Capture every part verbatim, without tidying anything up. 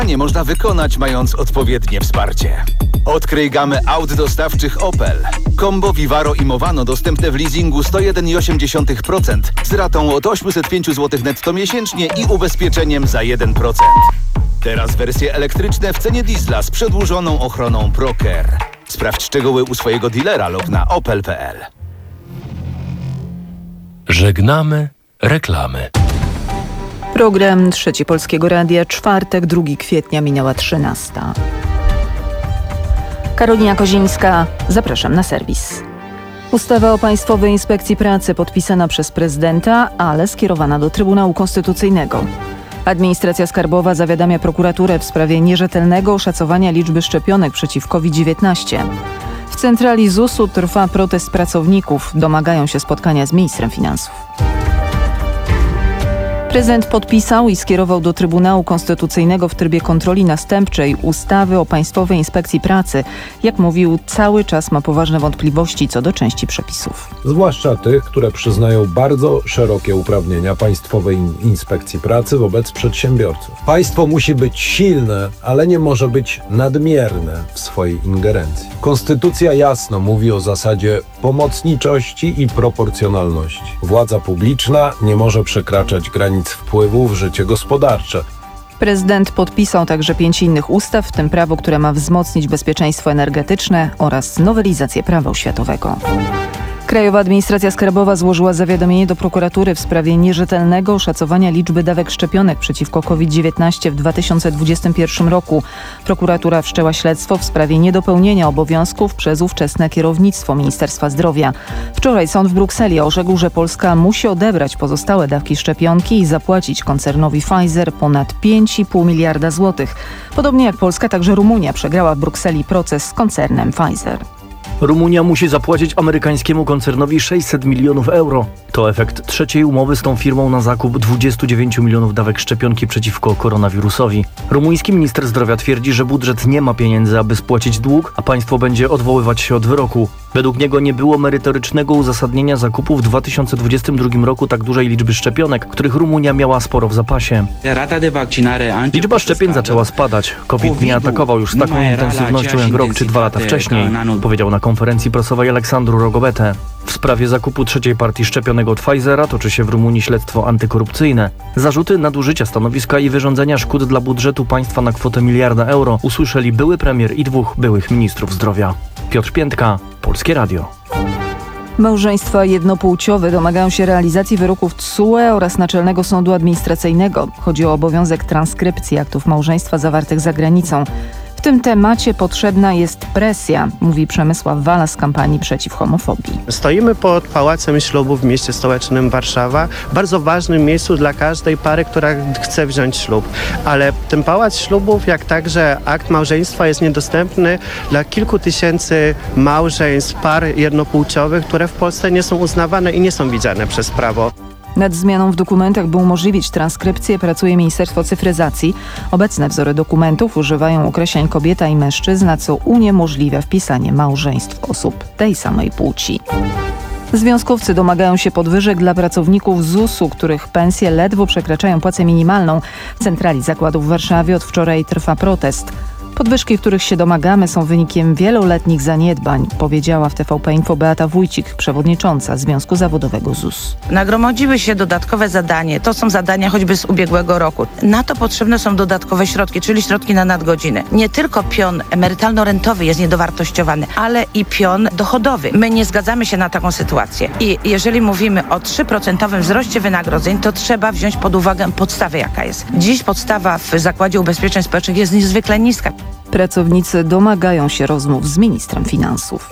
Nie można wykonać, mając odpowiednie wsparcie. Odkryj gamę aut dostawczych Opel. Combo, Vivaro i Movano dostępne w leasingu sto jeden przecinek osiem procent z ratą od osiemset pięć złotych netto miesięcznie i ubezpieczeniem za jeden procent. Teraz wersje elektryczne w cenie diesla z przedłużoną ochroną ProCare. Sprawdź szczegóły u swojego dealera lub na opel kropka p l. Żegnamy reklamy. Program Trzeci Polskiego Radia, czwartek, drugiego kwietnia, minęła trzynasta. Karolina Kozińska, zapraszam na serwis. Ustawa o Państwowej Inspekcji Pracy podpisana przez prezydenta, ale skierowana do Trybunału Konstytucyjnego. Administracja Skarbowa zawiadamia prokuraturę w sprawie nierzetelnego oszacowania liczby szczepionek przeciw kowid dziewiętnaście. W centrali zusu trwa protest pracowników. Domagają się spotkania z ministrem finansów. Prezydent podpisał i skierował do Trybunału Konstytucyjnego w trybie kontroli następczej ustawy o Państwowej Inspekcji Pracy. Jak mówił, cały czas ma poważne wątpliwości co do części przepisów. Zwłaszcza tych, które przyznają bardzo szerokie uprawnienia Państwowej Inspekcji Pracy wobec przedsiębiorców. Państwo musi być silne, ale nie może być nadmierne w swojej ingerencji. Konstytucja jasno mówi o zasadzie pomocniczości i proporcjonalności. Władza publiczna nie może przekraczać granic wpływu w życie gospodarcze. Prezydent podpisał także pięć innych ustaw, w tym prawo, które ma wzmocnić bezpieczeństwo energetyczne oraz nowelizację prawa oświatowego. Krajowa Administracja Skarbowa złożyła zawiadomienie do prokuratury w sprawie nierzetelnego oszacowania liczby dawek szczepionek przeciwko kowid dziewiętnaście w dwa tysiące dwudziestym pierwszym roku. Prokuratura wszczęła śledztwo w sprawie niedopełnienia obowiązków przez ówczesne kierownictwo Ministerstwa Zdrowia. Wczoraj sąd w Brukseli orzekł, że Polska musi odebrać pozostałe dawki szczepionki i zapłacić koncernowi Pfizer ponad pięć i pół miliarda złotych. Podobnie jak Polska, także Rumunia przegrała w Brukseli proces z koncernem Pfizer. Rumunia musi zapłacić amerykańskiemu koncernowi sześćset milionów euro. To efekt trzeciej umowy z tą firmą na zakup dwudziestu dziewięciu milionów dawek szczepionki przeciwko koronawirusowi. Rumuński minister zdrowia twierdzi, że budżet nie ma pieniędzy, aby spłacić dług, a państwo będzie odwoływać się od wyroku. Według niego nie było merytorycznego uzasadnienia zakupu w dwa tysiące dwudziestym drugim roku tak dużej liczby szczepionek, których Rumunia miała sporo w zapasie. Liczba szczepień zaczęła spadać. COVID nie atakował już z taką intensywnością jak rok czy dwa lata wcześniej, powiedział na konferencji prasowej Aleksandru Rogobete. W sprawie zakupu trzeciej partii szczepionek od Pfizera toczy się w Rumunii śledztwo antykorupcyjne. Zarzuty nadużycia stanowiska i wyrządzenia szkód dla budżetu państwa na kwotę miliarda euro usłyszeli były premier i dwóch byłych ministrów zdrowia. Piotr Piętka, Polskie Radio. Małżeństwa jednopłciowe domagają się realizacji wyroków T S U E oraz Naczelnego Sądu Administracyjnego. Chodzi o obowiązek transkrypcji aktów małżeństwa zawartych za granicą. W tym temacie potrzebna jest presja, mówi Przemysław Wala z kampanii przeciw homofobii. Stoimy pod Pałacem Ślubu w mieście stołecznym Warszawa, bardzo ważnym miejscu dla każdej pary, która chce wziąć ślub. Ale ten Pałac Ślubów, jak także akt małżeństwa jest niedostępny dla kilku tysięcy małżeństw, par jednopłciowych, które w Polsce nie są uznawane i nie są widziane przez prawo. Nad zmianą w dokumentach, by umożliwić transkrypcję, pracuje Ministerstwo Cyfryzacji. Obecne wzory dokumentów używają określeń kobieta i mężczyzna, co uniemożliwia wpisanie małżeństw osób tej samej płci. Związkowcy domagają się podwyżek dla pracowników zusu, których pensje ledwo przekraczają płacę minimalną. W centrali zakładu w Warszawie od wczoraj trwa protest. Podwyżki, których się domagamy, są wynikiem wieloletnich zaniedbań, powiedziała w T V P Info Beata Wójcik, przewodnicząca Związku Zawodowego Z U S. Nagromadziły się dodatkowe zadania. To są zadania choćby z ubiegłego roku. Na to potrzebne są dodatkowe środki, czyli środki na nadgodziny. Nie tylko pion emerytalno-rentowy jest niedowartościowany, ale i pion dochodowy. My nie zgadzamy się na taką sytuację. I jeżeli mówimy o trzy procent wzroście wynagrodzeń, to trzeba wziąć pod uwagę podstawę, jaka jest. Dziś podstawa w Zakładzie Ubezpieczeń Społecznych jest niezwykle niska. Pracownicy domagają się rozmów z ministrem finansów.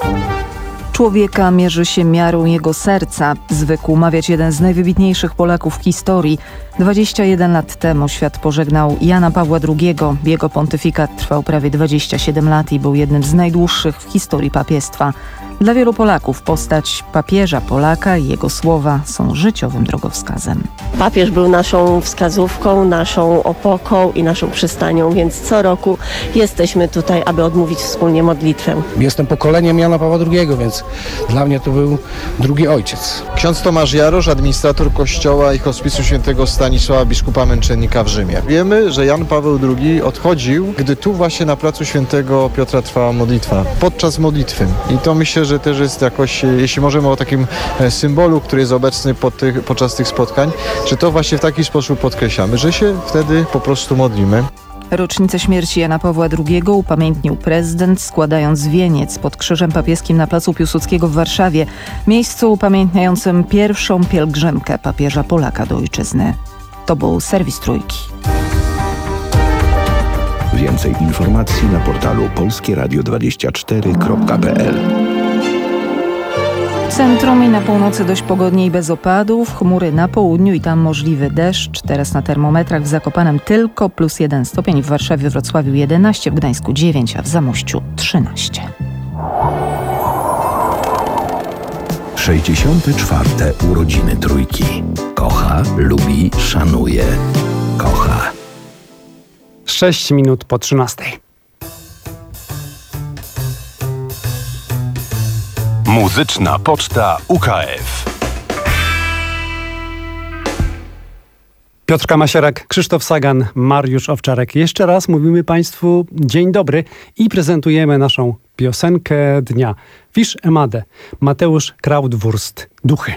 Człowieka mierzy się miarą jego serca, zwykł mawiać jeden z najwybitniejszych Polaków w historii. dwadzieścia jeden lat temu świat pożegnał Jana Pawła drugiego. Jego pontyfikat trwał prawie dwadzieścia siedem lat i był jednym z najdłuższych w historii papiestwa. Dla wielu Polaków postać papieża Polaka i jego słowa są życiowym drogowskazem. Papież był naszą wskazówką, naszą opoką i naszą przystanią, więc co roku jesteśmy tutaj, aby odmówić wspólnie modlitwę. Jestem pokoleniem Jana Pawła drugiego, więc dla mnie to był drugi ojciec. Ksiądz Tomasz Jarosz, administrator kościoła i hospicjum świętego Stanisława, biskupa męczennika w Rzymie. Wiemy, że Jan Paweł drugi odchodził, gdy tu właśnie na placu świętego Piotra trwała modlitwa. Podczas modlitwy. I to myślę, że też jest jakoś, jeśli możemy o takim symbolu, który jest obecny pod tych, podczas tych spotkań, że to właśnie w taki sposób podkreślamy, że się wtedy po prostu modlimy. Rocznicę śmierci Jana Pawła drugiego upamiętnił prezydent, składając wieniec pod krzyżem papieskim na placu Piłsudskiego w Warszawie, miejscu upamiętniającym pierwszą pielgrzymkę papieża Polaka do ojczyzny. To był serwis Trójki. Więcej informacji na portalu polskie radio dwadzieścia cztery kropka p l. W centrum i na północy dość pogodnie i bez opadów, chmury na południu i tam możliwy deszcz. Teraz na termometrach w Zakopanem tylko plus jeden stopień, w Warszawie, Wrocławiu jedenaście, w Gdańsku dziewięć, a w Zamościu trzynaście. sześćdziesiąte czwarte urodziny Trójki. Kocha, lubi, szanuje. Kocha. sześć minut po trzynastej. Muzyczna Poczta U K F. Piotr Kamasierak, Krzysztof Sagan, Mariusz Owczarek. Jeszcze raz mówimy Państwu dzień dobry i prezentujemy naszą piosenkę dnia. Wisz Emadę, Mateusz Krautwurst, Duchy.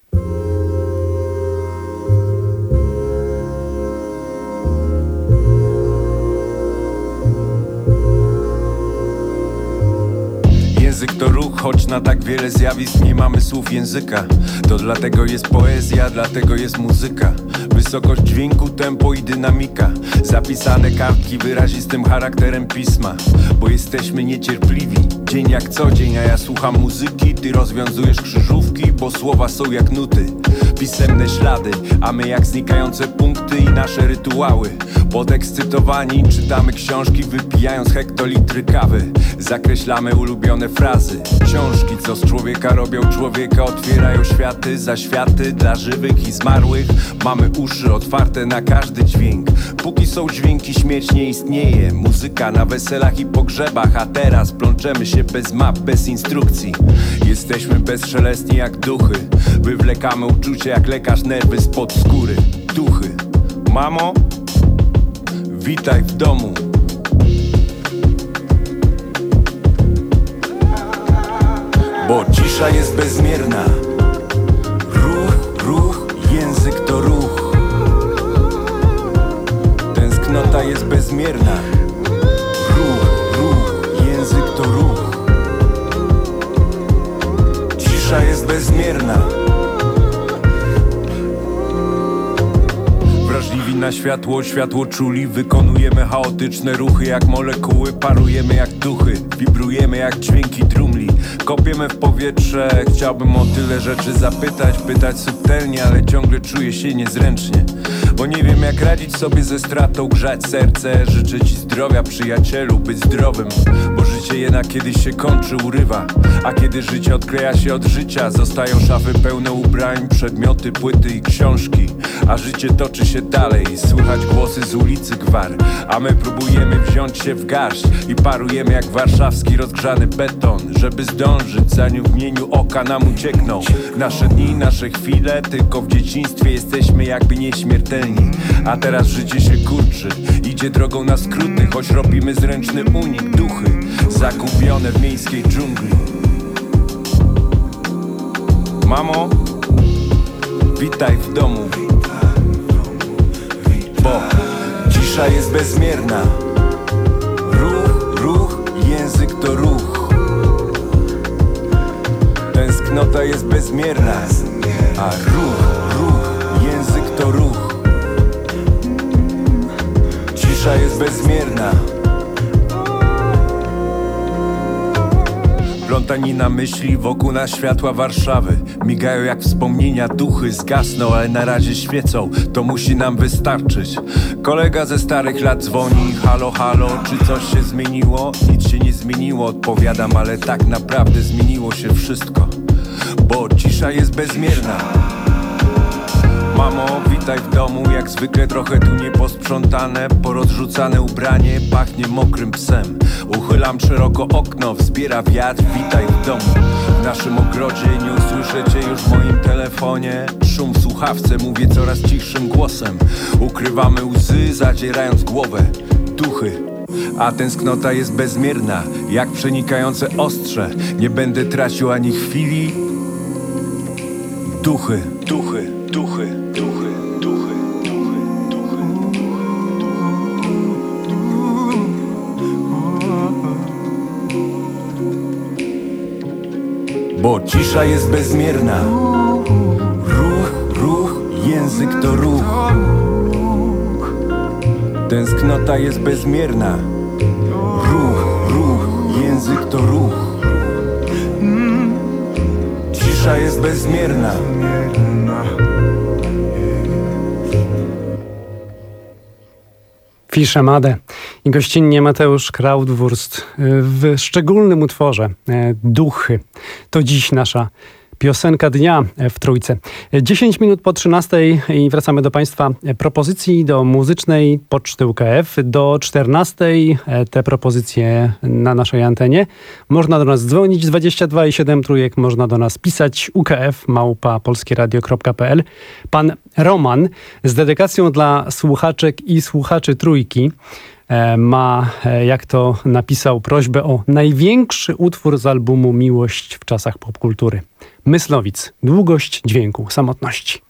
Język to ruch, choć na tak wiele zjawisk nie mamy słów języka. To dlatego jest poezja, dlatego jest muzyka. Wysokość dźwięku, tempo i dynamika. Zapisane kartki wyrazistym charakterem pisma. Bo jesteśmy niecierpliwi, dzień jak co dzień. A ja słucham muzyki, ty rozwiązujesz krzyżówki, bo słowa są jak nuty, pisemne ślady, a my jak znikające punkty i nasze rytuały. Podekscytowani czytamy książki, wypijając hektolitry kawy. Zakreślamy ulubione frazy. Książki, co z człowieka robią człowieka, otwierają światy, zaświaty dla żywych i zmarłych. Mamy uszy otwarte na każdy dźwięk. Póki są dźwięki, śmierć nie istnieje. Muzyka na weselach i pogrzebach, a teraz plączemy się bez map, bez instrukcji. Jesteśmy bezszelestni jak duchy. Wywlekamy uczucie jak lekarz nerwy spod skóry. Duchy. Mamo, witaj w domu. Bo cisza jest bezmierna. Ruch, ruch, język to ruch. Tęsknota jest bezmierna. Ruch, ruch, język to ruch. Cisza jest bezmierna. Wrażliwi na światło, światło czuli. Wykonujemy chaotyczne ruchy jak molekuły. Parujemy jak duchy, wibrujemy jak dźwięki trumli. Kopiemy w powietrze, chciałbym o tyle rzeczy zapytać. Pytać subtelnie, ale ciągle czuję się niezręcznie. Bo nie wiem jak radzić sobie ze stratą, grzać serce. Życzę ci zdrowia, przyjacielu, być zdrowym. Bo życie jednak kiedyś się kończy, urywa. A kiedy życie odkleja się od życia, zostają szafy pełne ubrań, przedmioty, płyty i książki. A życie toczy się dalej, słychać głosy z ulicy gwar. A my próbujemy wziąć się w garść i parujemy jak warszawski rozgrzany beton, żeby zdążyć, zanim w mgnieniu oka nam uciekną nasze dni, nasze chwile. Tylko w dzieciństwie jesteśmy jakby nieśmiertelni. A teraz życie się kurczy, idzie drogą na skróty, choć robimy zręczny unik. Duchy zagubione w miejskiej dżungli. Mamo, witaj w domu. Bo cisza jest bezmierna. Ruch, ruch, język to ruch. Tęsknota jest bezmierna. A ruch, ruch, język to ruch. Cisza jest bezmierna. Plątanina myśli wokół nas światła Warszawy. Migają jak wspomnienia, duchy zgasną, ale na razie świecą, to musi nam wystarczyć. Kolega ze starych lat dzwoni, halo, halo, czy coś się zmieniło? Nic się nie zmieniło, odpowiadam, ale tak naprawdę zmieniło się wszystko, bo cisza jest bezmierna. Mamo, witaj w domu, jak zwykle trochę tu nieposprzątane, porozrzucane ubranie, pachnie mokrym psem. Uchylam szeroko okno, wzbiera wiatr, witaj w domu. W naszym ogrodzie nie usłyszę cię już w moim telefonie. Szum w słuchawce, mówię coraz cichszym głosem. Ukrywamy łzy, zadzierając głowę. Duchy, a tęsknota jest bezmierna, jak przenikające ostrze. Nie będę tracił ani chwili. Duchy, duchy, duchy, duchy, duchy, duchy, duchy. Bo cisza jest bezmierna. Ruch, ruch, język to ruch. Tęsknota jest bezmierna. Ruch, ruch, język to ruch. Cisza jest bezmierna. Fisz Emadę i gościnnie Mateusz Krautwurst w szczególnym utworze Duchy. To dziś nasza piosenka dnia w Trójce. dziesięć minut po trzynastej i wracamy do Państwa propozycji do muzycznej poczty U K F. Do czternastej te propozycje na naszej antenie. Można do nas dzwonić dwadzieścia dwa i siedem trójek, można do nas pisać u k f małpa polskieradio kropka p l. Pan Roman z dedykacją dla słuchaczek i słuchaczy Trójki ma, jak to napisał, prośbę o największy utwór z albumu Miłość w czasach popkultury. Myslowic. Długość dźwięku samotności.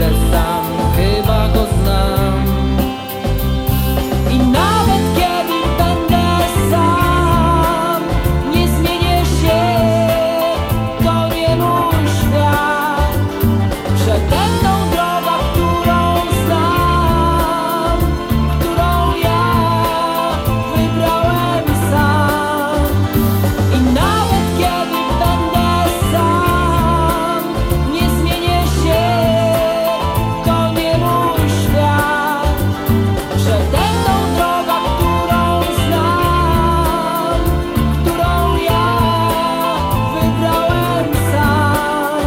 sam, chyba go znam. I nawet kiedy będę sam, nie zmienię się, to nie mój świat. Przede mną droga, którą znam, którą ja wybrałem sam. I nawet kiedy będę sam, nie zmienię się, to nie mój świat. Przede mną droga, którą znam, którą ja wybrałem sam.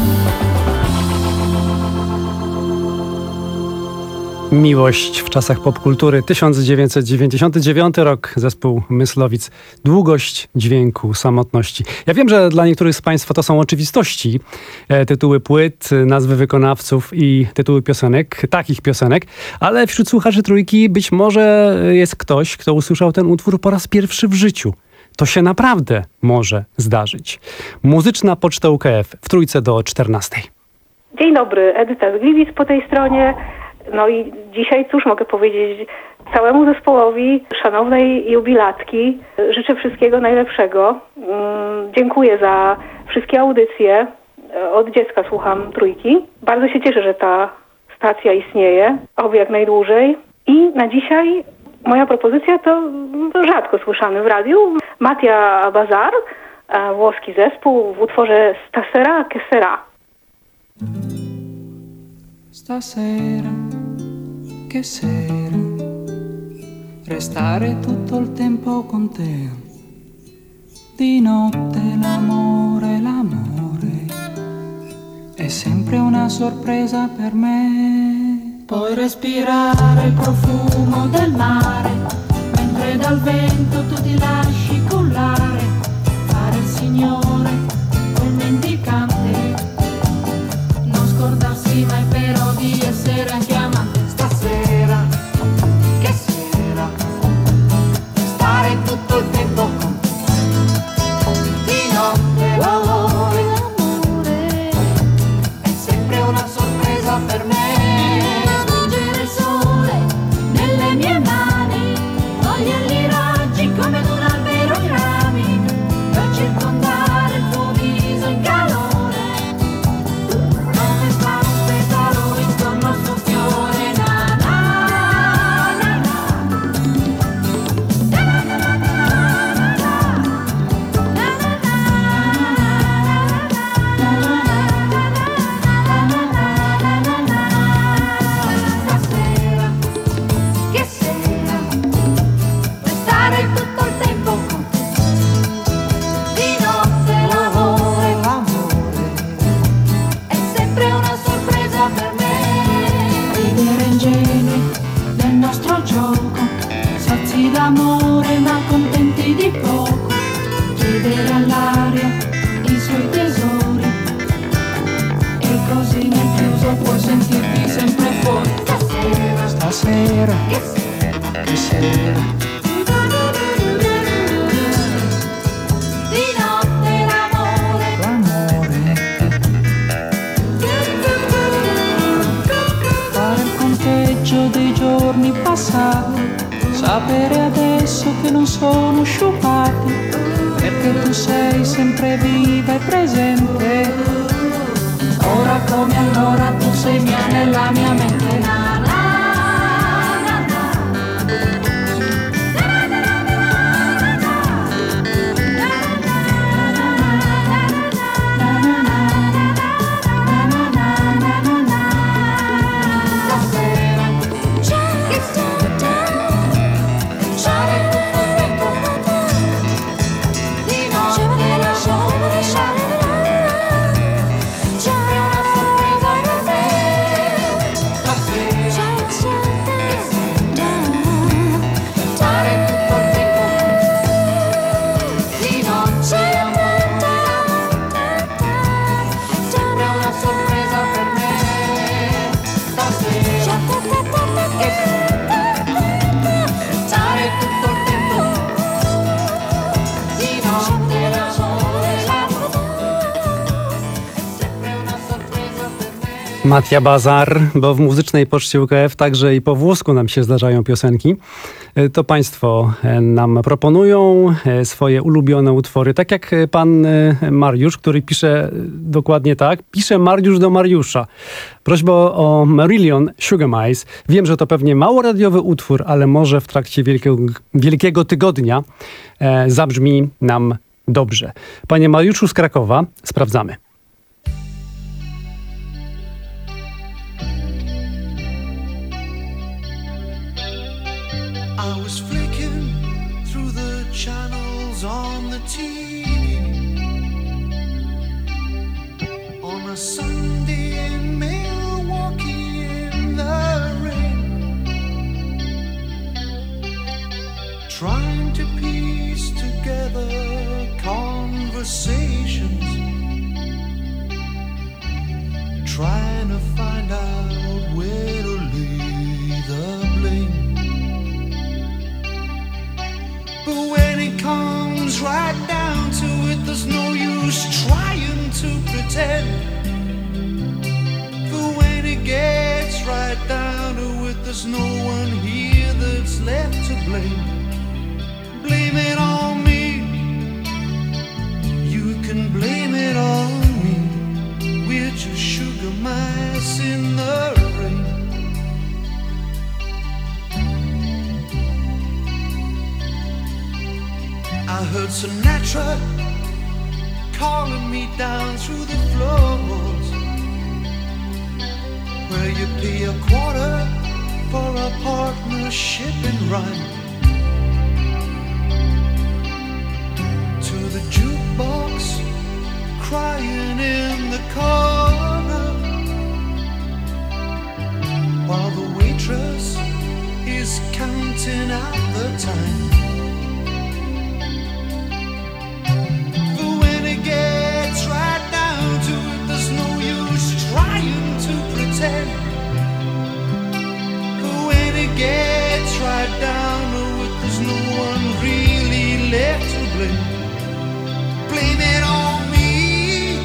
Miłość w czasach popkultury. tysiąc dziewięćset dziewięćdziesiąty dziewiąty rok, zespół Myslowic. Długość dźwięku samotności. Ja wiem, że dla niektórych z Państwa to są oczywistości. E, tytuły płyt, nazwy wykonawców i tytuły piosenek, takich piosenek, ale wśród słuchaczy Trójki być może jest ktoś, kto usłyszał ten utwór po raz pierwszy w życiu. To się naprawdę może zdarzyć. Muzyczna Poczta U K F w Trójce do czternastej. Dzień dobry, Edyta z Gliwic po tej stronie. No i dzisiaj cóż mogę powiedzieć całemu zespołowi szanownej jubilatki. Życzę wszystkiego najlepszego. Mm, Dziękuję za wszystkie audycje. Od dziecka słucham Trójki. Bardzo się cieszę, że ta stacja istnieje, oby jak najdłużej. I na dzisiaj moja propozycja to rzadko słyszany w radiu. Mattia Bazar, e, włoski zespół w utworze Stasera che sera. Stasera, che sera, restare tutto il tempo con te. Di notte l'amore, l'amore, è sempre una sorpresa per me. Puoi respirare il profumo del mare, mentre dal vento tu ti lasci cullare. Fare il signore, quel mendicante, non scordarsi mai però di essere anche amante. Stasera, che sera, stare tutto il tempo con te. Di notte l'amore, l'amore, è sempre una sorpresa per me. Spingere il sole nelle mie mani, togliergli i raggi come ad un albero i rami, per circondare il tuo viso in calore. Come fa un petalo intorno al suo fiore, na na na na. Stasera, che sera, restare tutto il tempo con te. Di notte l'amore, l'amore, è sempre una sorpresa per me. Ridere ingenui del nostro gioco, sazi d'amore ma contenti di poco. Chiedere all'aria i suoi tesori, e così nel chiuso puoi sentirti sempre fuori. Stasera, stasera, che sera, che sera. Di notte l'amore, l'amore, fare il conteggio dei giorni passati, sapere adesso che non sono sciupati, perché tu sei sempre viva e presente. Ora come allora tu sei mia nella mia mente. Na, na, na, na. Stasera, che sera, stare tutto il tempo con te. Di notte l'amore, sempre una sorpresa per me. Mattia Bazar, bo w muzycznej poczcie U K F także i po włosku nam się zdarzają piosenki. To państwo nam proponują swoje ulubione utwory. Tak jak pan Mariusz, który pisze dokładnie tak. Pisze Mariusz do Mariusza. Prośba o Marillion Sugar Mice. Wiem, że to pewnie mało radiowy utwór, ale może w trakcie Wielkiego, Wielkiego Tygodnia e, zabrzmi nam dobrze. Panie Mariuszu z Krakowa, sprawdzamy. I was flicking through the channels on the T V on a Sunday in Milwaukee in the rain, trying to piece together conversations, trying to find out where to lay the blame. But when it comes right down to it, there's no use trying to pretend. But when it gets right down to it, there's no one here that's left to blame. Blame it on me. You can blame it on me. We're just sugar mice in the rain. I heard Sinatra calling me down through the floors, where you pay a quarter for a partnership in rhyme. To the jukebox crying in the corner, while the waitress is counting out the time. Gets right down to it, there's no use trying to pretend. But when it gets right down to it, there's no one really left to blame. Blame it on me.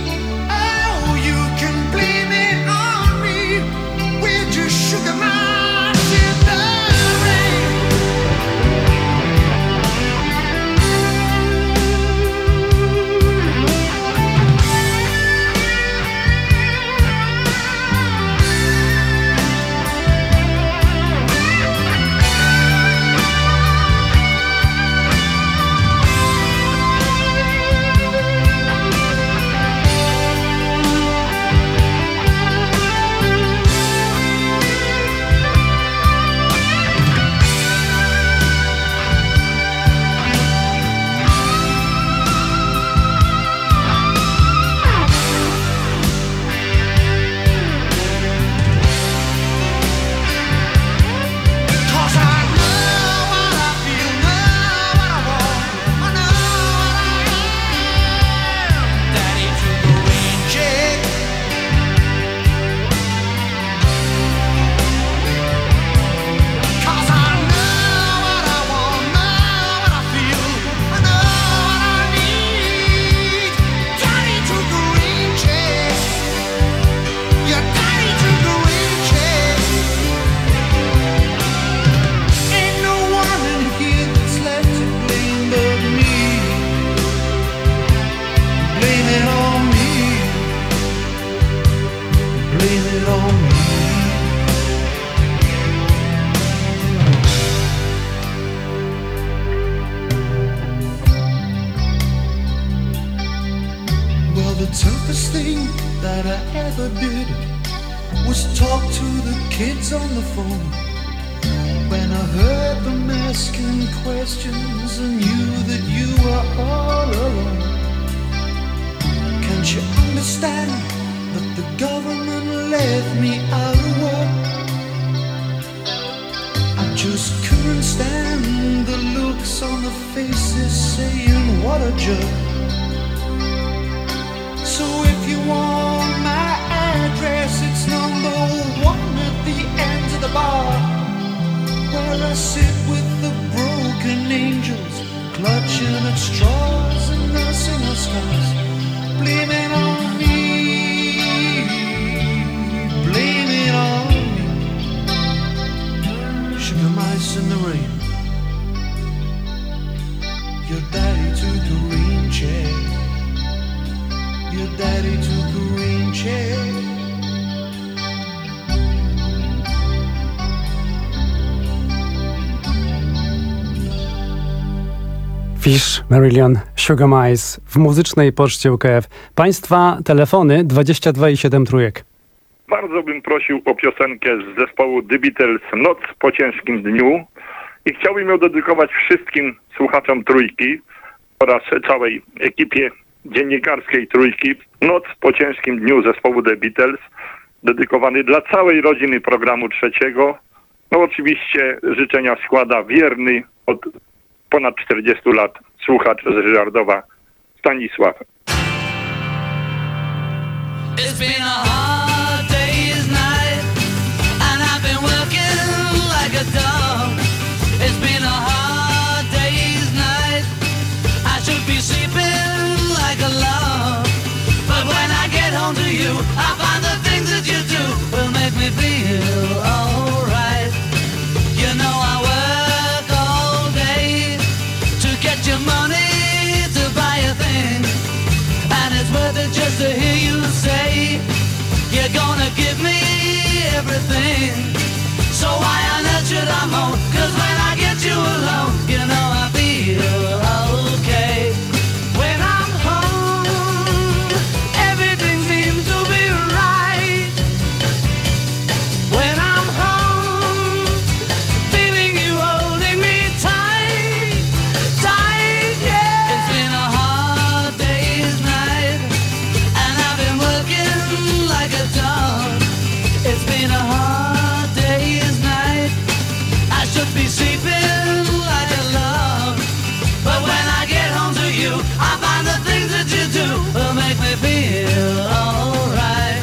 Oh, you can blame it on me. We're just sugar mice in the blame daddy took a rain check. Fish, Marillion, Sugar Mice w muzycznej poczcie U K F. Państwa telefony dwadzieścia dwa i siedem trójek. Bardzo bym prosił o piosenkę z zespołu The Beatles Noc po ciężkim dniu i chciałbym ją dedykować wszystkim słuchaczom Trójki oraz całej ekipie dziennikarskiej Trójki. Noc po ciężkim dniu zespołu The Beatles, dedykowany dla całej rodziny programu trzeciego. No oczywiście życzenia składa wierny od ponad czterdziestu lat słuchacz z Ryżardowa Stanisław. It's been a hard day's night, and I've been working like a dog. It's been a hard day's night, I should be sleeping like a log. But when I get home to you, I find the things that you do will make me feel alright. You know I work all day to get your money to buy a thing, and it's worth it just to hear you say you're gonna give me everything. So why on earth should I moan? 'Cause when I get you alone, you know I feel okay. When I'm home, everything seems to be right. When I'm home, feeling you holding me tight, tight, yeah. It's been a hard day's night, and I've been working like a dog. It's been a hard day's night, I should be sleeping like a log. But when I get home to you, I find the things that you do will make me feel alright.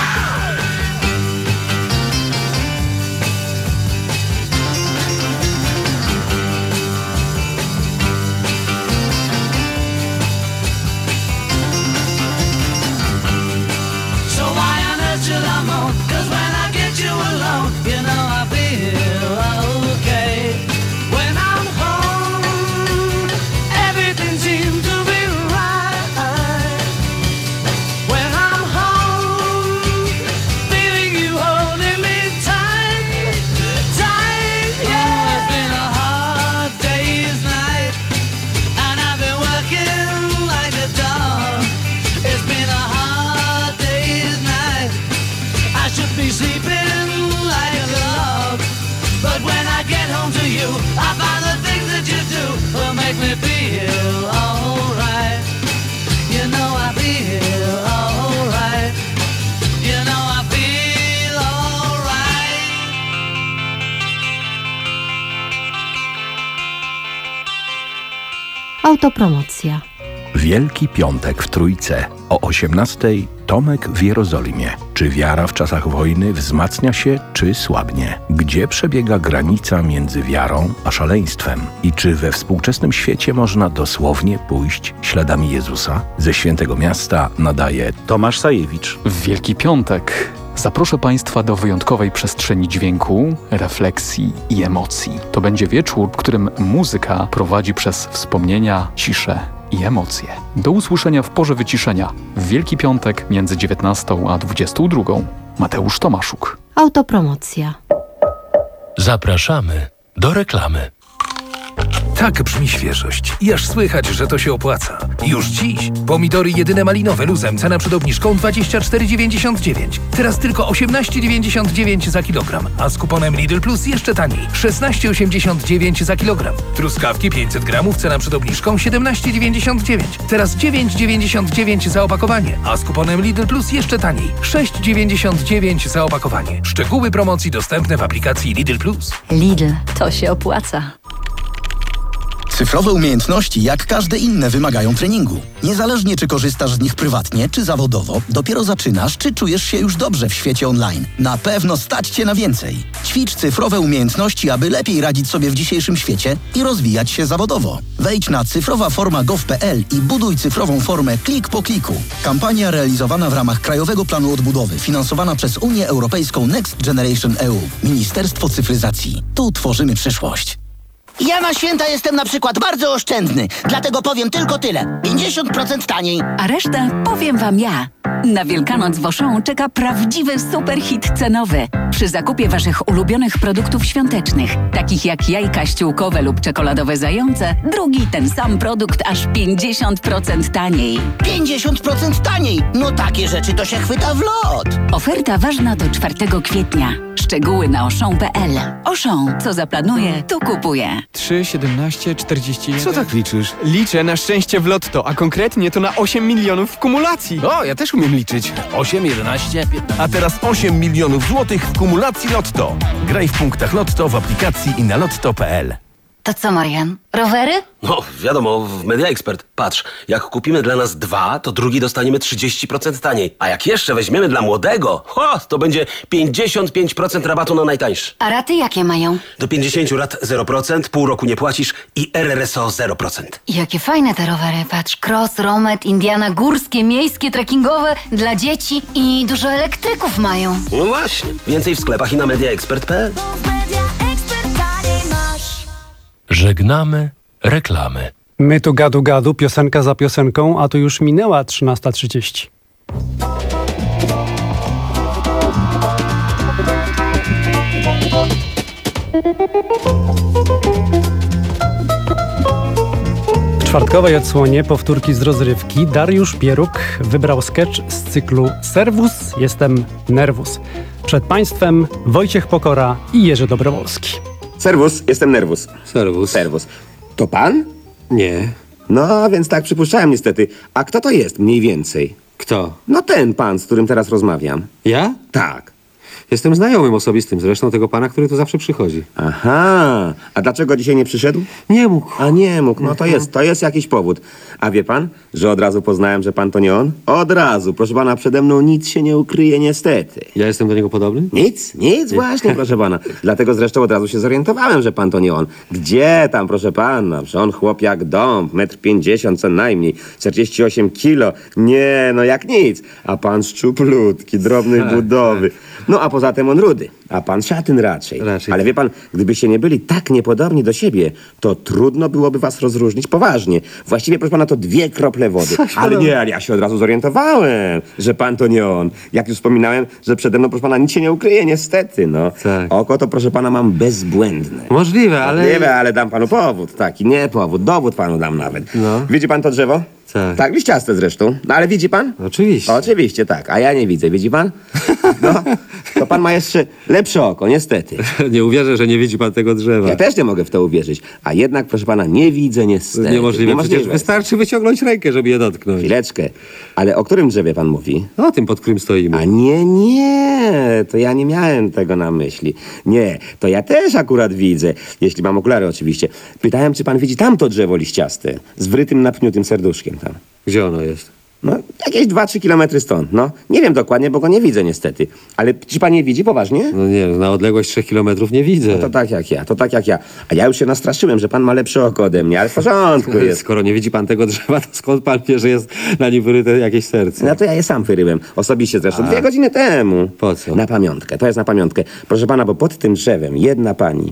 So why on earth should I moan? 'Cause when I get you alone, you know I feel okay. When I'm home, everything seems to be right. When I'm home, feeling you holding me tight, tight, yeah. It's been a hard day's night, and I've been working like a dog. It's been a hard day's night, I should be sleeping like a log. But when I get home to you, I find the things that you do will make me feel alright. You know I feel alright. You know I feel alright. Autopromocja. Wielki Piątek w Trójce. O osiemnastej Tomek w Jerozolimie. Czy wiara w czasach wojny wzmacnia się, czy słabnie? Gdzie przebiega granica między wiarą a szaleństwem? I czy we współczesnym świecie można dosłownie pójść śladami Jezusa? Ze Świętego Miasta nadaje Tomasz Sajewicz. W Wielki Piątek zaproszę Państwa do wyjątkowej przestrzeni dźwięku, refleksji i emocji. To będzie wieczór, w którym muzyka prowadzi przez wspomnienia, ciszę i emocje. Do usłyszenia w porze wyciszenia w Wielki Piątek między dziewiętnastą a dwudziestą drugą. Mateusz Tomaszuk. Autopromocja. Zapraszamy do reklamy. Tak brzmi świeżość. I aż słychać, że to się opłaca. Już dziś pomidory jedyne malinowe luzem, cena przed obniżką dwadzieścia cztery dziewięćdziesiąt dziewięć. Teraz tylko osiemnaście dziewięćdziesiąt dziewięć za kilogram, a z kuponem Lidl Plus jeszcze taniej. szesnaście osiemdziesiąt dziewięć za kilogram. Truskawki pięćset gramów, cena przed obniżką siedemnaście dziewięćdziesiąt dziewięć. Teraz dziewięć dziewięćdziesiąt dziewięć za opakowanie, a z kuponem Lidl Plus jeszcze taniej. sześć dziewięćdziesiąt dziewięć za opakowanie. Szczegóły promocji dostępne w aplikacji Lidl Plus. Lidl, to się opłaca. Cyfrowe umiejętności, jak każde inne, wymagają treningu. Niezależnie czy korzystasz z nich prywatnie, czy zawodowo, dopiero zaczynasz, czy czujesz się już dobrze w świecie online. Na pewno stać Cię na więcej. Ćwicz cyfrowe umiejętności, aby lepiej radzić sobie w dzisiejszym świecie i rozwijać się zawodowo. Wejdź na cyfrowa forma gov kropka p l i buduj cyfrową formę klik po kliku. Kampania realizowana w ramach Krajowego Planu Odbudowy, finansowana przez Unię Europejską Next Generation E U. Ministerstwo Cyfryzacji. Tu tworzymy przyszłość. Ja na święta jestem na przykład bardzo oszczędny, dlatego powiem tylko tyle. pięćdziesiąt procent taniej. A resztę powiem wam ja. Na Wielkanoc w Auchan czeka prawdziwy superhit cenowy. Przy zakupie waszych ulubionych produktów świątecznych, takich jak jajka ściółkowe lub czekoladowe zające, drugi ten sam produkt aż pięćdziesiąt procent taniej. pięćdziesiąt procent taniej? No takie rzeczy to się chwyta w lot. Oferta ważna do czwartego kwietnia. Szczegóły na auchan kropka p l. Auchan, co zaplanuje, to kupuje. trzy, siedemnaście, czterdzieści jeden. Co tak liczysz? Liczę na szczęście w lotto, a konkretnie to na osiem milionów w kumulacji. O, ja też umiem liczyć. osiem, jedenaście, piętnaście. A teraz osiem milionów złotych w kumulacji Lotto. Graj w punktach Lotto w aplikacji i na lotto kropka p l. To co, Marian? Rowery? No, wiadomo, w Media Expert. Patrz, jak kupimy dla nas dwa, to drugi dostaniemy trzydzieści procent taniej. A jak jeszcze weźmiemy dla młodego, ho, to będzie pięćdziesiąt pięć procent rabatu na najtańszy. A raty jakie mają? Do pięćdziesięciu rat zero procent, pół roku nie płacisz i R R S O zero procent. Jakie fajne te rowery. Patrz, cross, romet, Indiana, górskie, miejskie, trekkingowe, dla dzieci i dużo elektryków mają. No właśnie. Więcej w sklepach i na media expert kropka p l. Żegnamy reklamy. My tu gadu gadu, piosenka za piosenką, a tu już minęła trzynasta trzydzieści. W czwartkowej odsłonie powtórki z rozrywki Dariusz Pieruk wybrał sketch z cyklu Serwus, jestem nerwus. Przed państwem Wojciech Pokora i Jerzy Dobrowolski. Serwus, jestem nerwus. Serwus. Serwus. To pan? Nie. No, więc tak przypuszczałem niestety. A kto to jest mniej więcej? Kto? No ten pan, z którym teraz rozmawiam. Ja? Tak. Jestem znajomym osobistym zresztą tego pana, który tu zawsze przychodzi. Aha. A dlaczego dzisiaj nie przyszedł? Nie mógł. A nie mógł. No to jest, to jest jakiś powód. A wie pan, że od razu poznałem, że pan to nie on? Od razu. Proszę pana, przede mną nic się nie ukryje niestety. Ja jestem do niego podobny? Nic, nic właśnie, proszę pana. Dlatego zresztą od razu się zorientowałem, że pan to nie on. Gdzie tam, proszę pana? Że on chłop jak dąb, metr pięćdziesiąt co najmniej, czterdzieści osiem kilo. Nie, no jak nic. A pan szczuplutki, drobnej Tak, budowy. No a poza tym on rudy, a pan szatyn raczej. Raczej. Ale wie pan, gdybyście nie byli tak niepodobni do siebie, to trudno byłoby was rozróżnić poważnie. Właściwie, proszę pana, to dwie krople wody. Coś Ale pana- nie, ale ja się od razu zorientowałem, że pan to nie on. Jak już wspominałem, że przede mną, proszę pana, nic się nie ukryje, niestety, no. Oko to, proszę pana, mam bezbłędne. Możliwe, ale... Możliwe, ale dam panu powód, taki, nie powód, dowód panu dam nawet. No. Widzi pan to drzewo? Tak. Tak, liściaste zresztą. No ale widzi pan? Oczywiście. Oczywiście, tak. A ja nie widzę, widzi pan? No, to pan ma jeszcze lepsze oko, niestety. Nie uwierzę, że nie widzi pan tego drzewa. Ja też nie mogę w to uwierzyć. A jednak, proszę pana, nie widzę niestety. Niemożliwe. Przecież wystarczy wyciągnąć rękę, żeby je dotknąć. Chwileczkę. Ale o którym drzewie pan mówi? O tym, pod którym stoimy. A nie, nie. To ja nie miałem tego na myśli. Nie, to ja też akurat widzę. Jeśli mam okulary oczywiście. Pytałem, czy pan widzi tamto drzewo liściaste. Z wrytym, napniutym serduszkiem tam. Gdzie ono jest? No, jakieś dwa trzy kilometry stąd, no. Nie wiem dokładnie, bo go nie widzę niestety. Ale czy pan nie widzi poważnie? No nie, na odległość trzech kilometrów nie widzę. No to tak jak ja, to tak jak ja. A ja już się nastraszyłem, że pan ma lepsze oko ode mnie, ale w porządku jest. Skoro nie widzi pan tego drzewa, to skąd pan wie, że jest na nim wyryte jakieś serce? No to ja je sam wyryłem. Osobiście zresztą. A. Dwie godziny temu. Po co? Na pamiątkę. To jest na pamiątkę. Proszę pana, bo pod tym drzewem jedna pani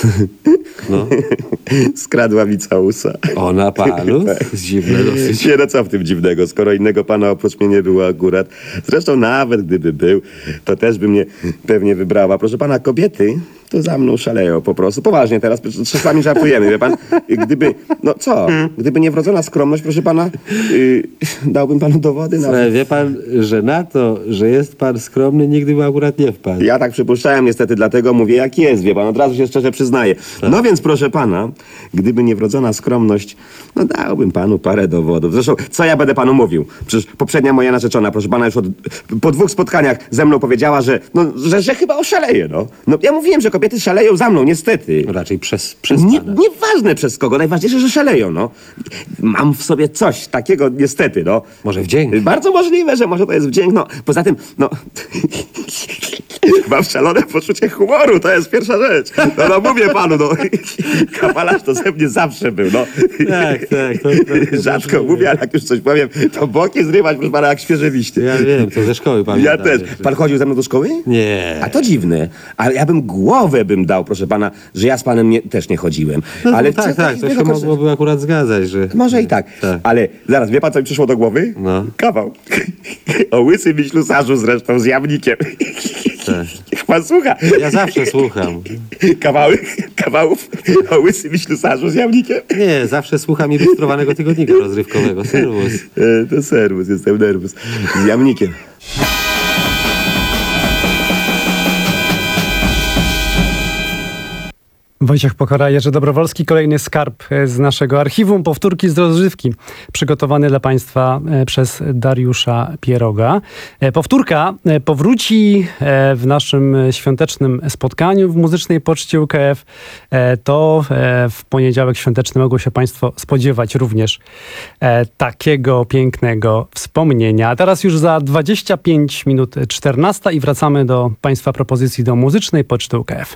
No. skradła mi całusa. Ona panu? Dziwne dosyć. Nie, no co w tym dziwnego, skoro innego pana oprócz mnie nie było akurat. Zresztą nawet gdyby był, to też by mnie pewnie wybrała. Proszę pana, kobiety to za mną szaleją po prostu. Poważnie teraz, czasami żartujemy, wie pan. Gdyby, no co, gdyby nie wrodzona skromność, proszę pana, yy, dałbym panu dowody na... Ale wie pan, że na to, że jest pan skromny, nigdy by akurat nie wpadł. Ja tak przypuszczałem niestety, dlatego mówię jak jest, wie pan, od razu się szczerze przyznaję. No więc proszę pana, gdyby nie wrodzona skromność, no dałbym panu parę dowodów. Zresztą, co ja będę panu mówił? Przecież poprzednia moja narzeczona, proszę pana, już od, po dwóch spotkaniach ze mną powiedziała, że, no, że, że chyba oszaleje, no. No ja mówiłem, że kobiety szaleją za mną, niestety. Raczej przez, przez Nie, pana. nieważne przez kogo, najważniejsze, że szaleją, no. Mam w sobie coś takiego, niestety, no. Może wdzięk? Bardzo możliwe, że może to jest wdzięk, no. Poza tym, no... Mam szalone poczucie humoru, to jest pierwsza rzecz. No, no mówię panu, no. Kawalarz to ze mnie zawsze był, no. Tak, tak. To, to, to Rzadko to mówię, ale jak już coś powiem, to boki zrywać, proszę pana, jak świeże liście. Ja wiem, to ze szkoły pamiętam. Ja też. Pan chodził ze mną do szkoły? Nie. A to dziwne. Ale ja bym głowę bym dał, proszę pana, że ja z panem nie, też nie chodziłem. No, ale no, tak, co, tak, to się tylko- mogłoby akurat zgadzać, że... Może i tak. Tak. Ale zaraz, wie pan, co mi przyszło do głowy? No. Kawał. O łysym i ślusarzu zresztą, z jamnikiem. Tak. Niech pan słucha. Ja zawsze słucham. Kawały, kawałów o łysym i ślusarzu z jamnikiem. Nie, zawsze słucham ilustrowanego tygodnika rozrywkowego. Serwus. E, to serwus, jestem nerwus. Z jamnikiem. Wojciech Pokora, Jerzy Dobrowolski, kolejny skarb z naszego archiwum, powtórki z rozrywki, przygotowany dla Państwa przez Dariusza Pieroga. Powtórka powróci w naszym świątecznym spotkaniu w Muzycznej Poczcie U K F. To w poniedziałek świąteczny mogą się Państwo spodziewać również takiego pięknego wspomnienia. A teraz już za dwadzieścia pięć minut czternasta i wracamy do Państwa propozycji do Muzycznej Poczty U K F.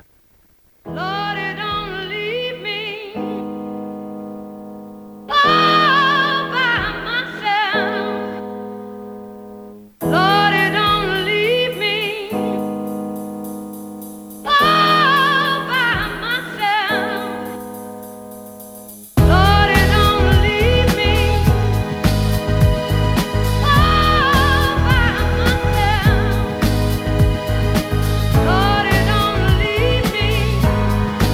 Lord, don't leave me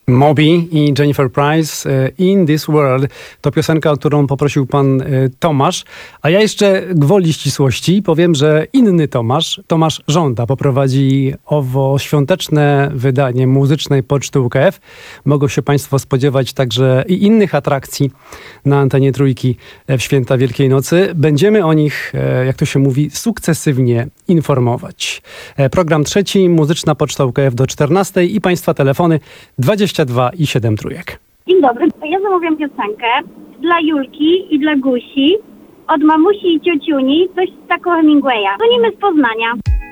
Moby i Jennifer Price, In This World. To piosenka, o którą poprosił pan Tomasz. A ja jeszcze gwoli ścisłości powiem, że inny Tomasz, Tomasz Żąda, poprowadzi owo świąteczne wydanie muzycznej Poczty U K F. Mogą się państwo spodziewać także i innych atrakcji na antenie Trójki w święta Wielkiej Nocy. Będziemy o nich, jak to się mówi, sukcesywnie informować. Program trzeci, Muzyczna Poczta U K F do czternastej i państwa telefony dwadzieścia dwa i siedem trójek. Dzień dobry, ja zamawiam piosenkę dla Julki i dla Gusi, od mamusi i ciociuni, coś z taką Hemingwaya. Dzwonimy z Poznania.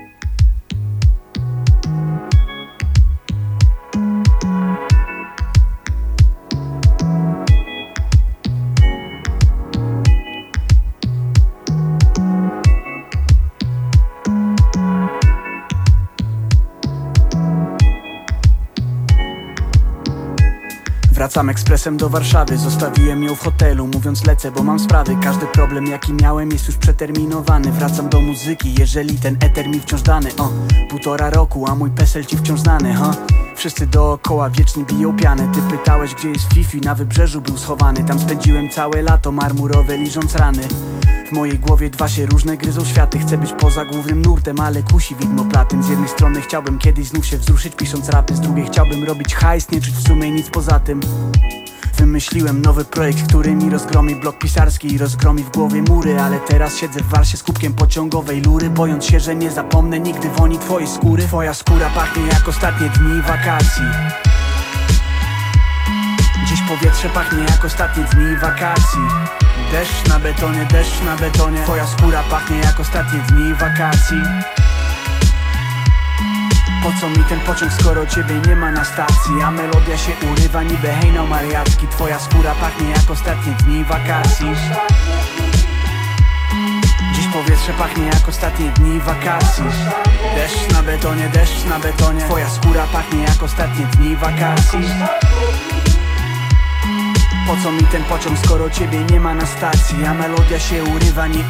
Wracam ekspresem do Warszawy, zostawiłem ją w hotelu, mówiąc lecę, bo mam sprawy. Każdy problem jaki miałem jest już przeterminowany. Wracam do muzyki, jeżeli ten eter mi wciąż dany. O, półtora roku, a mój pesel ci wciąż znany, ha? Wszyscy dookoła wiecznie biją pianę. Ty pytałeś, gdzie jest Fifi, na wybrzeżu był schowany. Tam spędziłem całe lato marmurowe, liżąc rany. W mojej głowie dwa się różne gryzą światy. Chcę być poza głównym nurtem, ale kusi widmo platyn. Z jednej strony chciałbym kiedyś znów się wzruszyć pisząc rapy, z drugiej chciałbym robić hajs, nie czuć w sumie nic poza tym. Wymyśliłem nowy projekt, który mi rozgromi blok pisarski i rozgromi w głowie mury. Ale teraz siedzę w Warsie z kubkiem pociągowej lury, bojąc się, że nie zapomnę nigdy woni twojej skóry. Twoja skóra pachnie jak ostatnie dni wakacji. Dziś powietrze pachnie jak ostatnie dni wakacji. Deszcz na betonie, deszcz na betonie. Twoja skóra pachnie jak ostatnie dni wakacji. Po co mi ten pociąg, skoro ciebie nie ma na stacji? A melodia się urywa niby hejnał mariacki. Twoja skóra pachnie jak ostatnie dni wakacji. Dziś powietrze pachnie jak ostatnie dni wakacji. Deszcz na betonie, deszcz na betonie. Twoja skóra pachnie jak ostatnie dni wakacji. Po co mi ten pociąg, skoro ciebie nie ma na stacji? A melodia się urywa nie...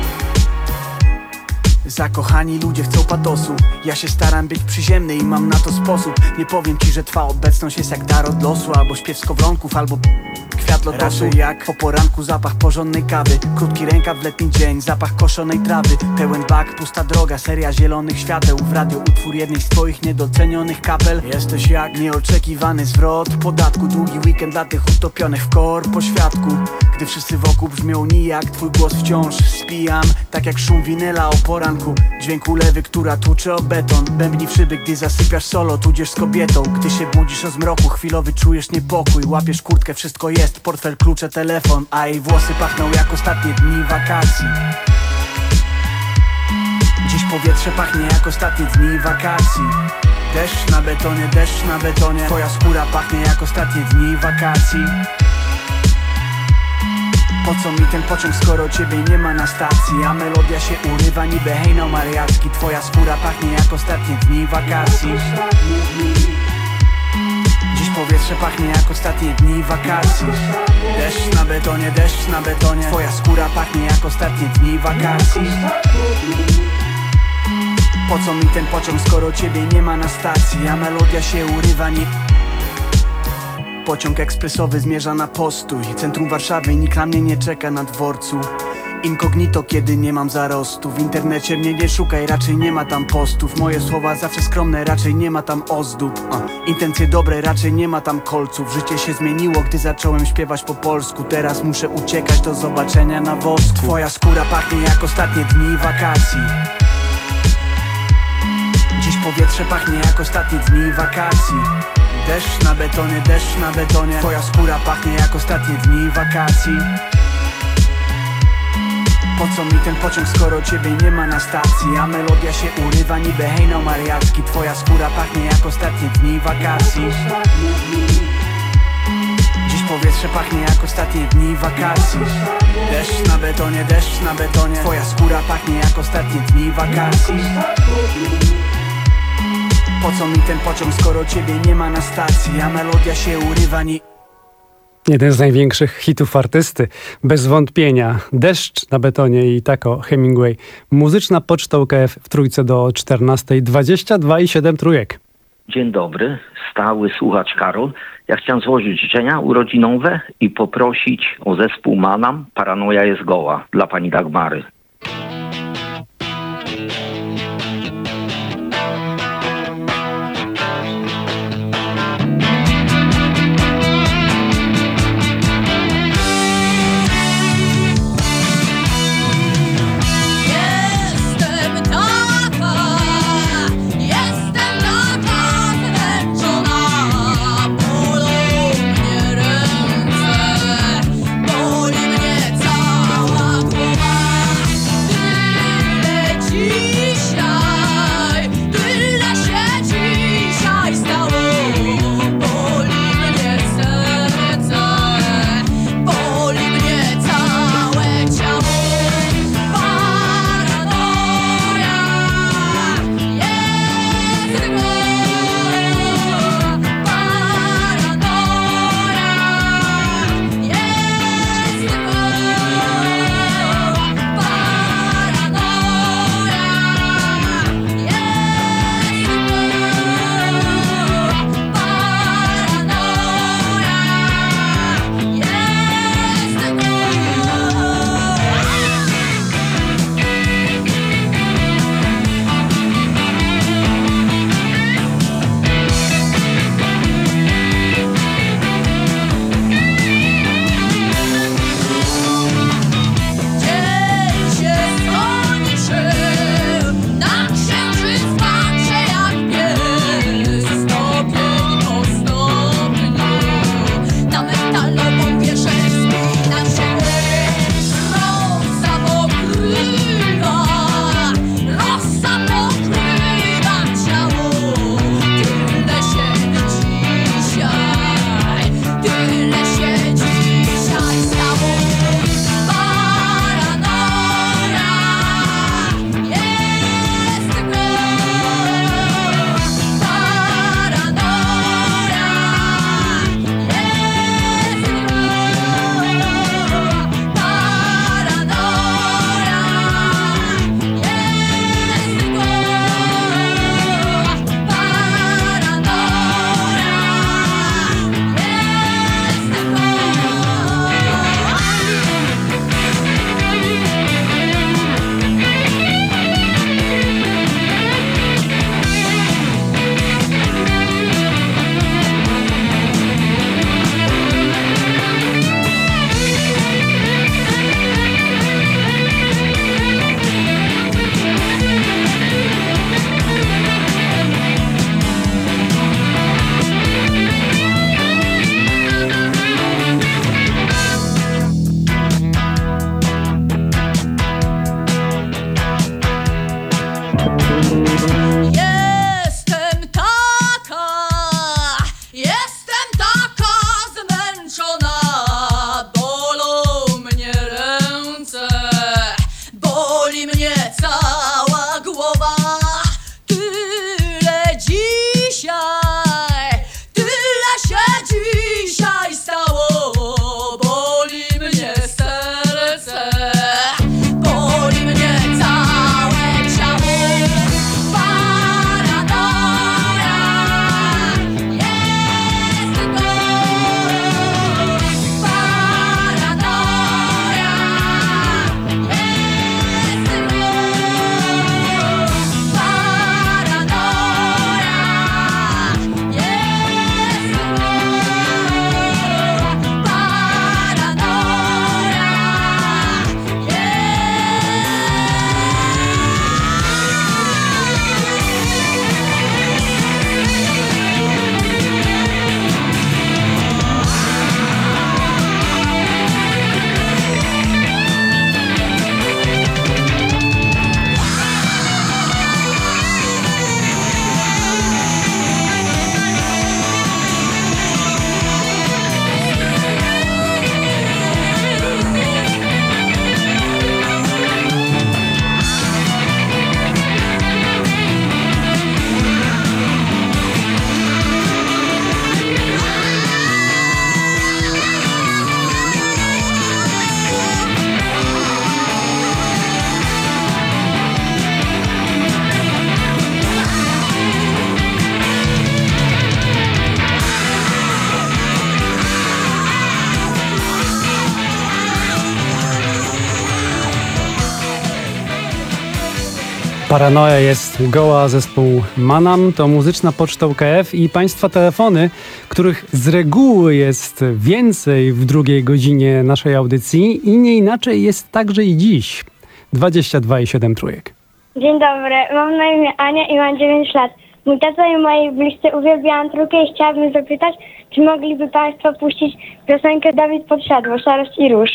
Zakochani ludzie chcą patosu. Ja się staram być przyziemny i mam na to sposób. Nie powiem ci, że twa obecność jest jak dar od losu, albo śpiew skowronków, albo kwiat lotosu. Raczej jak po poranku zapach porządnej kawy, krótki rękaw w letni dzień, zapach koszonej trawy. Pełen bak, pusta droga, seria zielonych świateł. W radio utwór jednej z twoich niedocenionych kapel. Jesteś jak nieoczekiwany zwrot podatku. Długi weekend dla tych utopionych w kor po świadku. Gdy wszyscy wokół brzmią nijak, twój głos wciąż spijam. Tak jak szum winyla o poranku, dźwięk ulewy, która tłucze o beton. Bębni w szyby, gdy zasypiasz solo, tudzież z kobietą. Gdy się budzisz o zmroku, chwilowy czujesz niepokój. Łapiesz kurtkę, wszystko jest, portfel, klucze, telefon. A jej włosy pachną jak ostatnie dni wakacji. Dziś powietrze pachnie jak ostatnie dni wakacji. Deszcz na betonie, deszcz na betonie. Twoja skóra pachnie jak ostatnie dni wakacji. Po co mi ten pociąg, skoro ciebie nie ma na stacji? A melodia się urywa niby hejnał mariacki. Twoja skóra pachnie jak ostatnie dni wakacji. Dziś powietrze pachnie jak ostatnie dni wakacji. Deszcz na betonie, deszcz na betonie. Twoja skóra pachnie jak ostatnie dni wakacji. Po co mi ten pociąg, skoro ciebie nie ma na stacji? A melodia się urywa nie... Pociąg ekspresowy zmierza na postój. Centrum Warszawy, nikt na mnie nie czeka na dworcu. Incognito, kiedy nie mam zarostu. W internecie mnie nie szukaj, raczej nie ma tam postów. Moje słowa zawsze skromne, raczej nie ma tam ozdób. uh. Intencje dobre, raczej nie ma tam kolców. Życie się zmieniło, gdy zacząłem śpiewać po polsku. Teraz muszę uciekać, do zobaczenia na wosku. Twoja skóra pachnie jak ostatnie dni wakacji. Dziś powietrze pachnie jak ostatnie dni wakacji. Deszcz na betonie, deszcz na betonie. Twoja skóra pachnie jak ostatnie dni wakacji. Po co mi ten pociąg, skoro ciebie nie ma na stacji? A melodia się urywa niby hejnał mariacki. Twoja skóra pachnie jak ostatnie dni wakacji. Dziś powietrze pachnie jak ostatnie dni wakacji. Deszcz na betonie, deszcz na betonie. Twoja skóra pachnie jak ostatnie dni wakacji. Po co mi ten pociąg, skoro ciebie nie ma na stacji? A melodia się urywa ni... Jeden z największych hitów artysty, bez wątpienia. Deszcz na betonie i tako Hemingway. Muzyczna Poczta U K F w Trójce do czternastej, dwadzieścia dwa i siedem trójek. Dzień dobry, stały słuchacz Karol. Ja chciałem złożyć życzenia urodzinowe i poprosić o zespół Manam, Paranoja jest goła, dla pani Dagmary. Jestem taka, jestem taka zmęczona, bolą mnie ręce, boli mnie cała głowa. Paranoja jest goła, zespół Manam, to muzyczna poczta U K F i Państwa telefony, których z reguły jest więcej w drugiej godzinie naszej audycji i nie inaczej jest także i dziś. dwadzieścia dwa i siedem trójek. Dzień dobry, mam na imię Ania i mam dziewięć lat. Mój tata i moi bliscy uwielbiają trójkę i chciałabym zapytać, czy mogliby Państwo puścić piosenkę Dawid Podsiadło, Szarość i Róż.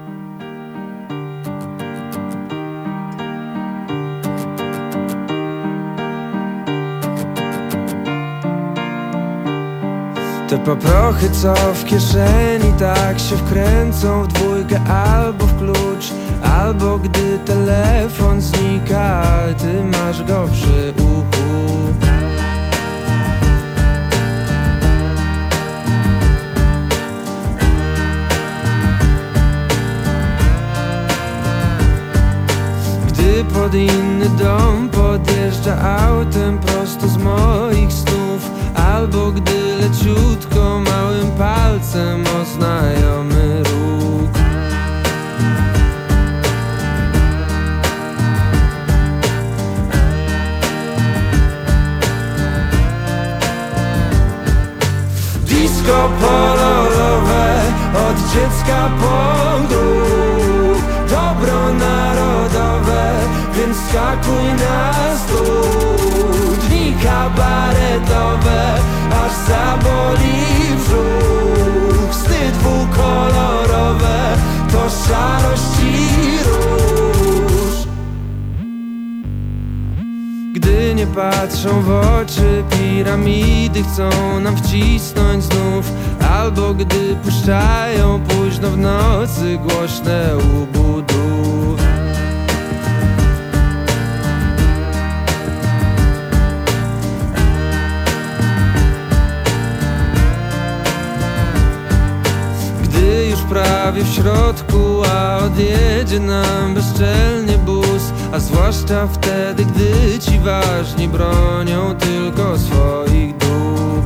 Te paprochy, co w kieszeni tak się wkręcą w dwójkę albo w klucz, albo gdy telefon znika, ty masz go przy uchu. Gdy pod inny dom podjeżdża autem prosto z moich snów, albo gdy leciutko małym palcem oznajomy róg. Disco kolorowe od dziecka po grób, dobro narodowe, więc skakuj na stół. Dni kabaretowe, aż zaboli brzuch. Wstyd dwukolorowe, to szarość i róż. Gdy nie patrzą w oczy, piramidy chcą nam wcisnąć znów, albo gdy puszczają późno w nocy głośne ubudu. Prawie w środku, a odjedzie nam bezczelnie bus, a zwłaszcza wtedy, gdy ci ważni bronią tylko swoich dup.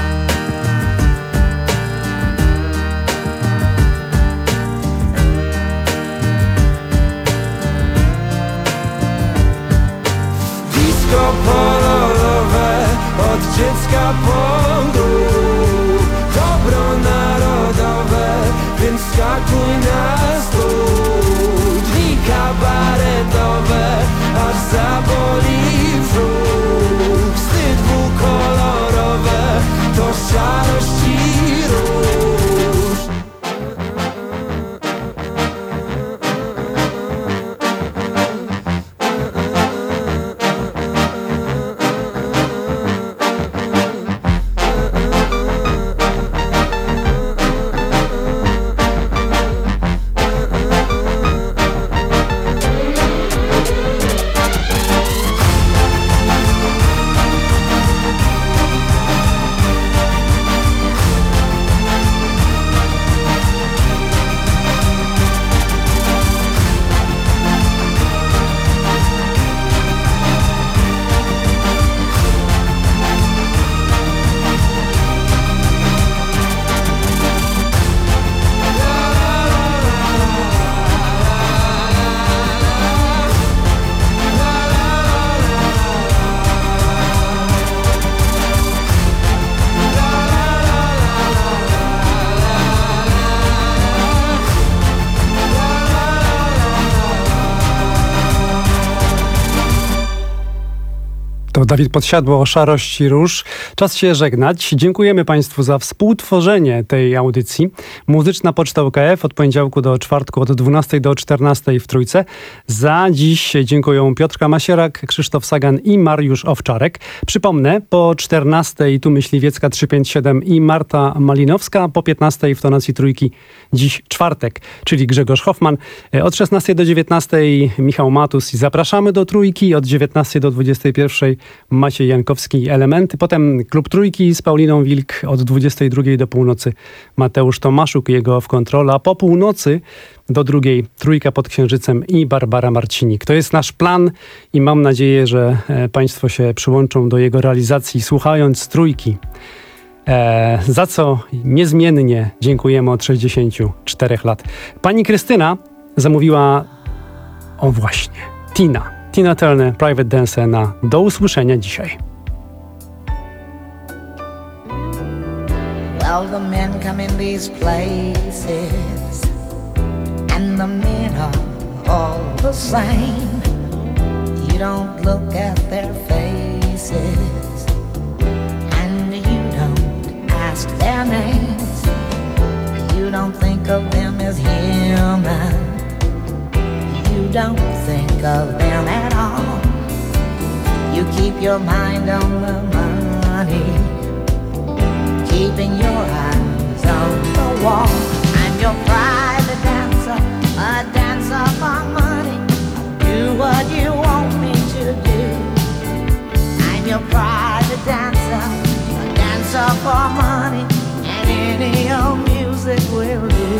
Disco kolorowe od dziecka po grób, dobro narodowe, więc skakuj na stół. Dni kabaretowe, aż zaboli brzuch. Wstyd dwukolorowe, to szarość i róż. To Dawid Podsiadło, Szarość i Róż. Czas się żegnać. Dziękujemy Państwu za współtworzenie tej audycji. Muzyczna Poczta U K F od poniedziałku do czwartku od dwunastej do czternastej w Trójce. Za dziś dziękuję Piotrka Masierak, Krzysztof Sagan i Mariusz Owczarek. Przypomnę, po czternastej tu Myśliwiecka trzysta pięćdziesiąt siedem i Marta Malinowska, po piętnastej w tonacji Trójki dziś czwartek, czyli Grzegorz Hoffman. Od szesnastej do dziewiętnastej Michał Matus i zapraszamy do Trójki. Od dziewiętnastej do dwudziestej pierwszej Maciej Jankowski, Elementy. Potem Klub Trójki z Pauliną Wilk od dwudziestej drugiej do północy Mateusz Tomaszuk i jego w kontrola. Po północy do drugiej Trójka pod Księżycem i Barbara Marcinik. To jest nasz plan i mam nadzieję, że Państwo się przyłączą do jego realizacji słuchając Trójki. E, za co niezmiennie dziękujemy od sześćdziesięciu czterech lat. Pani Krystyna zamówiła, o właśnie, Tina. Tina Turner, Private Dancer na do usłyszenia dzisiaj. Well, the men come in these places, and the men are all the same. You don't look at their faces, and you don't ask their names. You don't think of them as human. You don't think of them at all. You keep your mind on the money, keeping your eyes on the wall. I'm your private dancer, a dancer for money. Do what you want me to do. I'm your private dancer, a dancer for money, and any old music will do.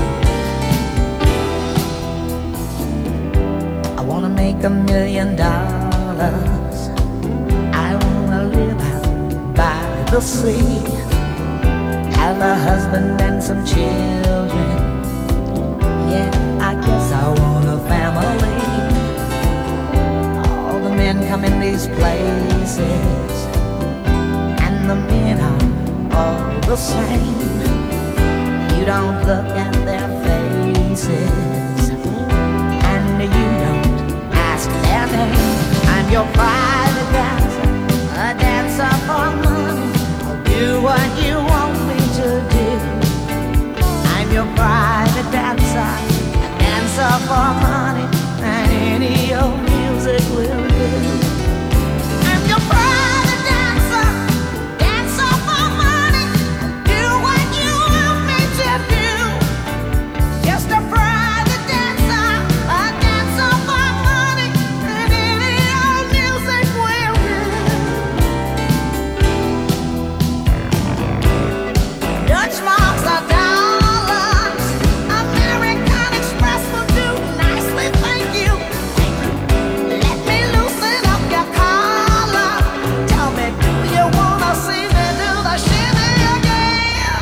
I wanna make a million dollars. I wanna live out by the sea, have a husband and some children. Yeah, I guess I want a family. All the men come in these places, and the men are all the same. You don't look at their faces, and you don't ask their name. I'm your private dancer, a dancer for money. I'll do what you want me to do. I'm your private dancer, a dancer for money, and any old music will do. I'm your private dancer, dancer for money. Do what you want me to do. Just a private dancer, a dancer for money, and any old music will do. Dutch marks are dollars, American Express will do nicely, thank you. Let me loosen up your collar. Tell me, do you wanna see me do the shimmy again?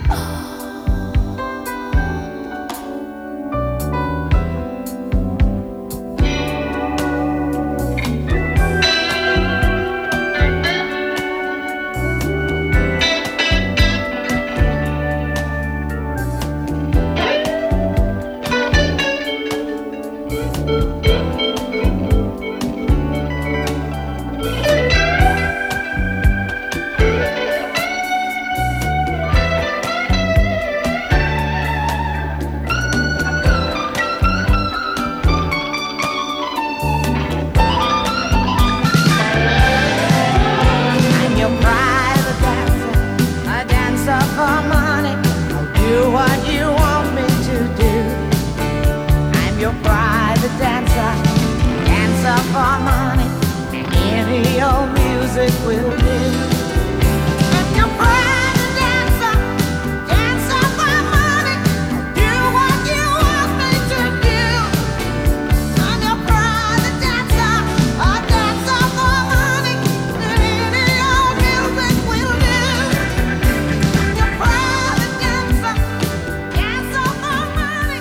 I'm your private dancer, a dancer for money. I'll do what you want me to do. I'm your private dancer, dancer for money, and any old music will do. I'm your private dancer, dancer for money. I'll do what you want me to do. I'm your private dancer, a dancer for money, and any old music will do. I'm your private dancer, dancer for money.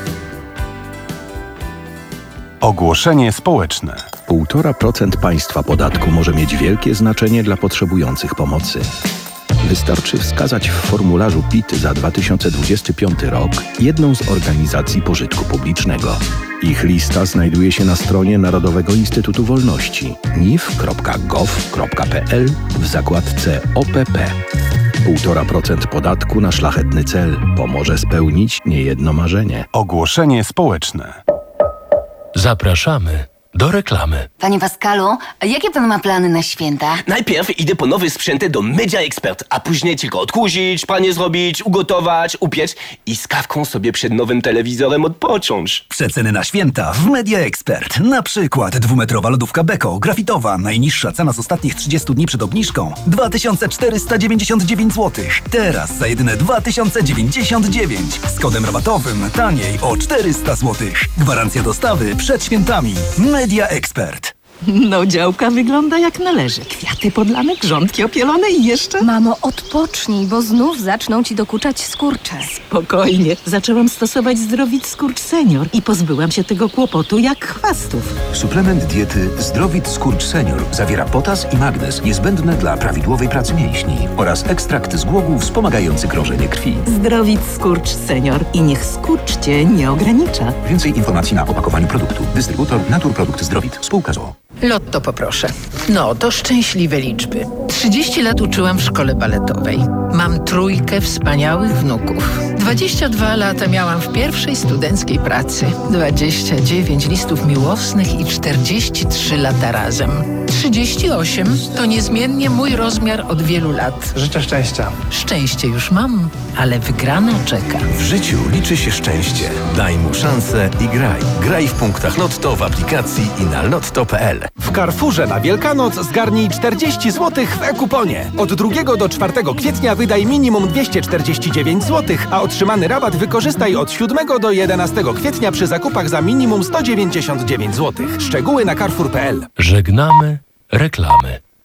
Ogłoszenie społeczne. Półtora procent państwa podatku może mieć wielkie znaczenie dla potrzebujących pomocy. Wystarczy wskazać w formularzu P I T za dwa tysiące dwudziesty piąty rok jedną z organizacji pożytku publicznego. Ich lista znajduje się na stronie Narodowego Instytutu Wolności N I W kropka gov kropka p l w zakładce O P P. Półtora procent podatku na szlachetny cel pomoże spełnić niejedno marzenie. Ogłoszenie społeczne. Zapraszamy do reklamy. Panie Pascalu, jakie pan ma plany na święta? Najpierw idę po nowe sprzęty do Media Expert, a później tylko odkurzyć, pranie zrobić, ugotować, upiec i z kawką sobie przed nowym telewizorem odpocząć. Przeceny na święta w Media Expert. Na przykład dwumetrowa lodówka Beko, grafitowa, najniższa cena z ostatnich trzydziestu dni przed obniżką dwa tysiące czterysta dziewięćdziesiąt dziewięć złotych. Teraz za jedyne dwa tysiące dziewięćdziesiąt dziewięć. Z kodem rabatowym taniej o czterysta złotych. Gwarancja dostawy przed świętami. Media Expert. No, działka wygląda jak należy. Kwiaty podlane, grządki opielone i jeszcze... Mamo, odpocznij, bo znów zaczną ci dokuczać skurcze. Spokojnie. Zaczęłam stosować Zdrowit Skurcz Senior i pozbyłam się tego kłopotu jak chwastów. Suplement diety Zdrowit Skurcz Senior zawiera potas i magnez niezbędne dla prawidłowej pracy mięśni oraz ekstrakt z głogu wspomagający krążenie krwi. Zdrowit Skurcz Senior i niech skurcz cię nie ogranicza. Więcej informacji na opakowaniu produktu. Dystrybutor Naturprodukt Zdrowit. Spółka z o o. Lotto poproszę. No, to szczęśliwe liczby. trzydzieści lat uczyłam w szkole baletowej. Mam trójkę wspaniałych wnuków. dwadzieścia dwa lata miałam w pierwszej studenckiej pracy. dwadzieścia dziewięć listów miłosnych i czterdzieści trzy lata razem. trzydzieści osiem to niezmiennie mój rozmiar od wielu lat. Życzę szczęścia. Szczęście już mam, ale wygrana czeka. W życiu liczy się szczęście. Daj mu szansę i graj. Graj w punktach Lotto w aplikacji i na lotto kropka p l. W Carrefourze na Wielkanoc zgarnij czterdzieści złotych w e-kuponie. Od drugiego do czwartego kwietnia wydaj minimum dwieście czterdzieści dziewięć złotych, a otrzymany rabat wykorzystaj od siódmego do jedenastego kwietnia przy zakupach za minimum sto dziewięćdziesiąt dziewięć złotych. Szczegóły na carrefour kropka p l. Żegnamy reklamy.